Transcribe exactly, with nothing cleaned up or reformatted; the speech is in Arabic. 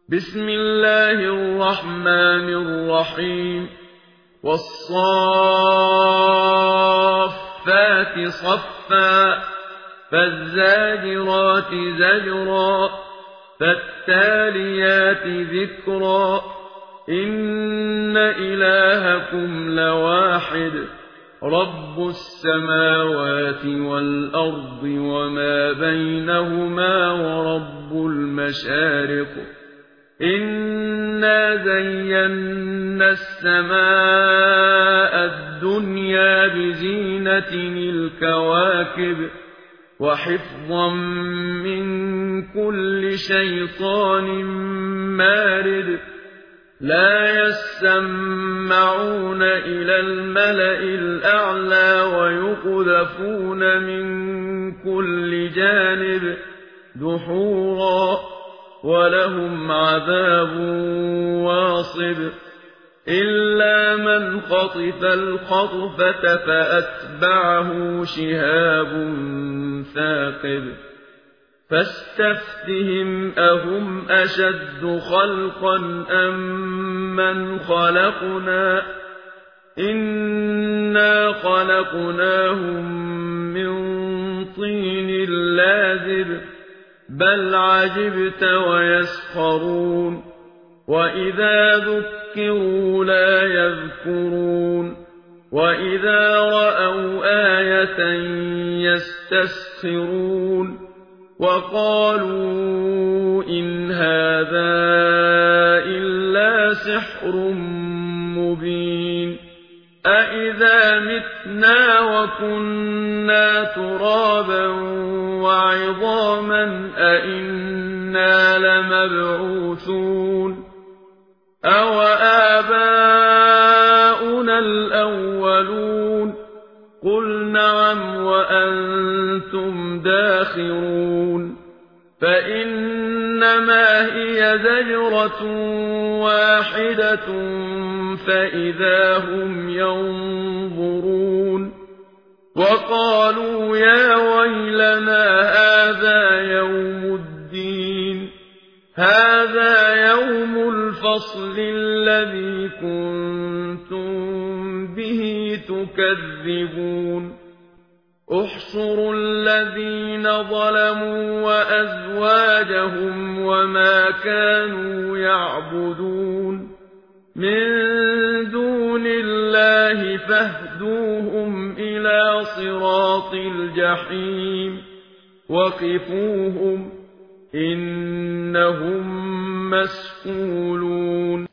بسم الله الرحمن الرحيم والصافات صفا فالزاجرات زجرا فالتاليات ذكرا إن إلهكم لواحد رب السماوات والأرض وما بينهما ورب المشارق إنا زينا السماء الدنيا بزينة الكواكب وحفظا من كل شيطان مارد لا يسمعون إلى الملأ الأعلى ويقذفون من كل جانب دحورا ولهم عذاب واصب إلا من خطف الخطفة فأتبعه شهاب ثاقب فاستفتهم أهم أشد خلقا أم من خلقنا إنا خلقناهم من طين لازب بل عجبت ويسخرون وإذا ذكروا لا يذكرون وإذا رأوا آية يستسخرون وقالوا إن هذا إلا سحر مبين أإذا متنا وكنا ترابا وعظاما أإنا لمبعوثون أو آباؤنا الأولون قل نعم وأنتم داخرون فإنما هي زجرة واحدة فإذا هم ينظرون وقالوا يا ويلنا هذا يوم الدين هذا يوم الفصل الذي كنتم به تكذبون احشروا الذين ظلموا وأزواجهم وما كانوا يعبدون من دون الله فاهدوهم إلى صراط الجحيم وقفوهم إنهم مسئولون